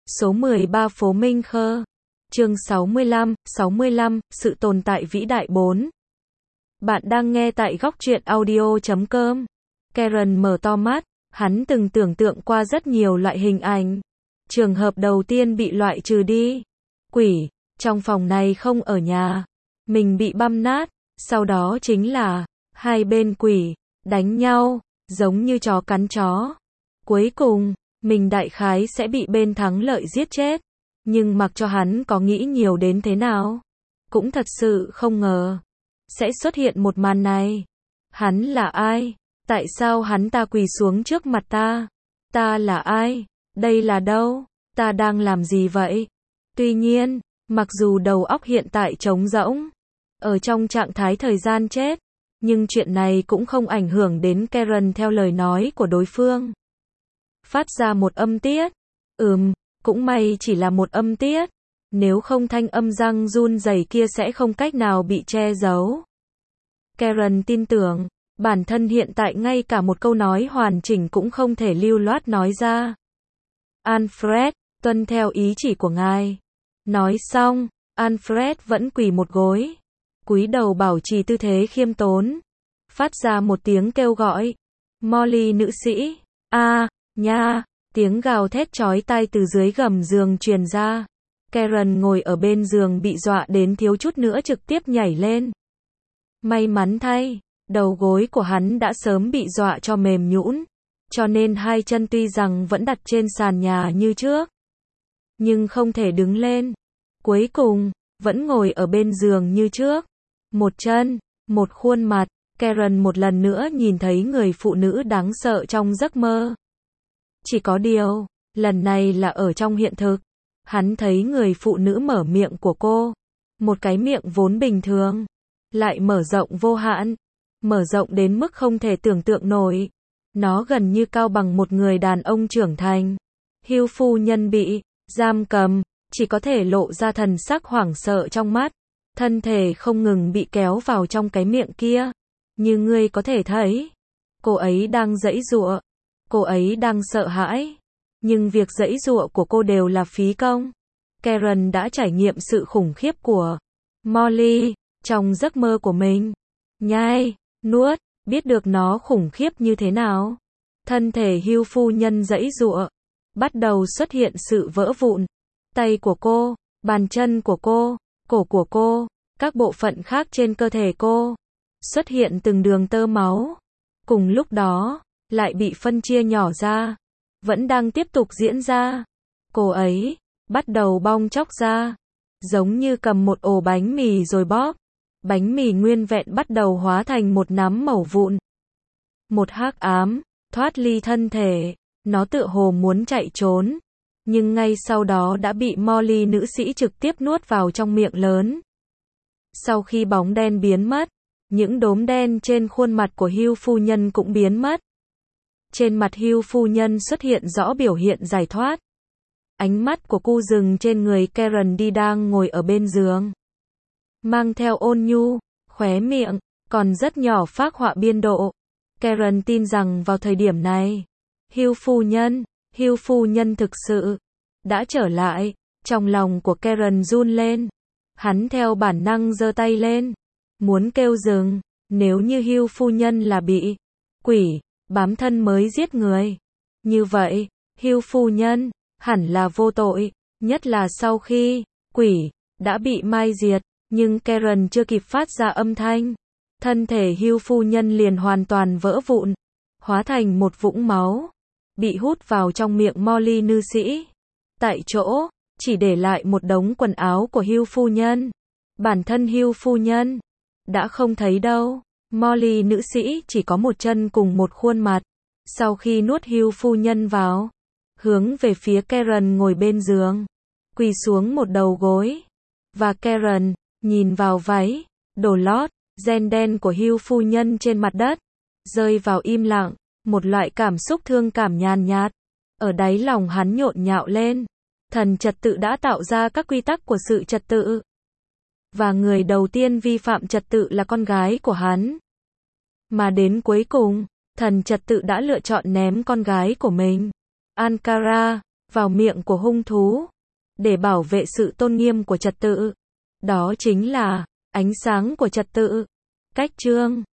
Số 13 phố Minh Khơ. Chương 65, sự tồn tại vĩ đại 4. Bạn đang nghe tại góc truyện audio.com. Karen mở to mắt, hắn từng tưởng tượng qua rất nhiều loại hình ảnh. Trường hợp đầu tiên bị loại trừ đi. Quỷ, trong phòng này không ở nhà. Mình bị băm nát, sau đó chính là hai bên quỷ, đánh nhau, giống như chó cắn chó. Cuối cùng, mình đại khái sẽ bị bên thắng lợi giết chết. Nhưng mặc cho hắn có nghĩ nhiều đến thế nào, cũng thật sự không ngờ sẽ xuất hiện một màn này. Hắn là ai? Tại sao hắn ta quỳ xuống trước mặt ta? Ta là ai? Đây là đâu? Ta đang làm gì vậy? Tuy nhiên, mặc dù đầu óc hiện tại trống rỗng, ở trong trạng thái thời gian chết, nhưng chuyện này cũng không ảnh hưởng đến Karen theo lời nói của đối phương. Phát ra một âm tiết. Cũng may chỉ là một âm tiết. Nếu không thanh âm răng run rẩy kia sẽ không cách nào bị che giấu. Karen tin tưởng, bản thân hiện tại ngay cả một câu nói hoàn chỉnh cũng không thể lưu loát nói ra. Alfred, tuân theo ý chỉ của ngài. Nói xong, Alfred vẫn quỳ một gối, cúi đầu bảo trì tư thế khiêm tốn, phát ra một tiếng kêu gọi. Molly nữ sĩ, nha, tiếng gào thét chói tai từ dưới gầm giường truyền ra. Karen ngồi ở bên giường bị dọa đến thiếu chút nữa trực tiếp nhảy lên. May mắn thay, đầu gối của hắn đã sớm bị dọa cho mềm nhũn, cho nên hai chân tuy rằng vẫn đặt trên sàn nhà như trước, nhưng không thể đứng lên. Cuối cùng, vẫn ngồi ở bên giường như trước. Một chân, một khuôn mặt, Karen một lần nữa nhìn thấy người phụ nữ đáng sợ trong giấc mơ. Chỉ có điều, lần này là ở trong hiện thực. Hắn thấy người phụ nữ mở miệng của cô. Một cái miệng vốn bình thường, lại mở rộng vô hạn. Mở rộng đến mức không thể tưởng tượng nổi. Nó gần như cao bằng một người đàn ông trưởng thành. Hugh phu nhân bị giam cầm, chỉ có thể lộ ra thần sắc hoảng sợ trong mắt. Thân thể không ngừng bị kéo vào trong cái miệng kia. Như ngươi có thể thấy, cô ấy đang giãy giụa. Cô ấy đang sợ hãi. Nhưng việc giãy giụa của cô đều là phí công. Karen đã trải nghiệm sự khủng khiếp của Molly trong giấc mơ của mình. Nhai, nuốt, biết được nó khủng khiếp như thế nào. Thân thể Hugh phu nhân giãy giụa, bắt đầu xuất hiện sự vỡ vụn. Tay của cô, bàn chân của cô, cổ của cô, các bộ phận khác trên cơ thể cô, xuất hiện từng đường tơ máu. Cùng lúc đó, lại bị phân chia nhỏ ra. Vẫn đang tiếp tục diễn ra. Cô ấy bắt đầu bong tróc ra, giống như cầm một ổ bánh mì rồi bóp. Bánh mì nguyên vẹn bắt đầu hóa thành một nắm mẩu vụn. Một hắc ám thoát ly thân thể, nó tựa hồ muốn chạy trốn, nhưng ngay sau đó đã bị Molly nữ sĩ trực tiếp nuốt vào trong miệng lớn. Sau khi bóng đen biến mất, những đốm đen trên khuôn mặt của Hugh phu nhân cũng biến mất. Trên mặt Hugh phu nhân xuất hiện rõ biểu hiện giải thoát. Ánh mắt của cô dừng trên người Karen đang ngồi ở bên giường. Mang theo ôn nhu, khóe miệng, còn rất nhỏ phác họa biên độ. Karen tin rằng vào thời điểm này, Hugh phu nhân thực sự đã trở lại. Trong lòng của Karen run lên. Hắn theo bản năng giơ tay lên, muốn kêu dừng. Nếu như Hugh phu nhân là bị quỷ bám thân mới giết người, như vậy, Hugh phu nhân hẳn là vô tội, nhất là sau khi quỷ đã bị mai diệt. Nhưng Karen chưa kịp phát ra âm thanh, thân thể Hugh phu nhân liền hoàn toàn vỡ vụn, hóa thành một vũng máu, bị hút vào trong miệng Molly nữ sĩ. Tại chỗ, chỉ để lại một đống quần áo của Hugh phu nhân. Bản thân Hugh phu nhân đã không thấy đâu. Molly nữ sĩ chỉ có một chân cùng một khuôn mặt. Sau khi nuốt Hugh phu nhân vào, hướng về phía Karen ngồi bên giường, quỳ xuống một đầu gối. Và Karen nhìn vào váy, đồ lót, ren đen của Hugh phu nhân trên mặt đất, rơi vào im lặng. Một loại cảm xúc thương cảm nhàn nhạt ở đáy lòng hắn nhộn nhạo lên. Thần trật tự đã tạo ra các quy tắc của sự trật tự, và người đầu tiên vi phạm trật tự là con gái của hắn. Mà đến cuối cùng, thần trật tự đã lựa chọn ném con gái của mình, Ankara, vào miệng của hung thú, để bảo vệ sự tôn nghiêm của trật tự. Đó chính là ánh sáng của trật tự. Cách chương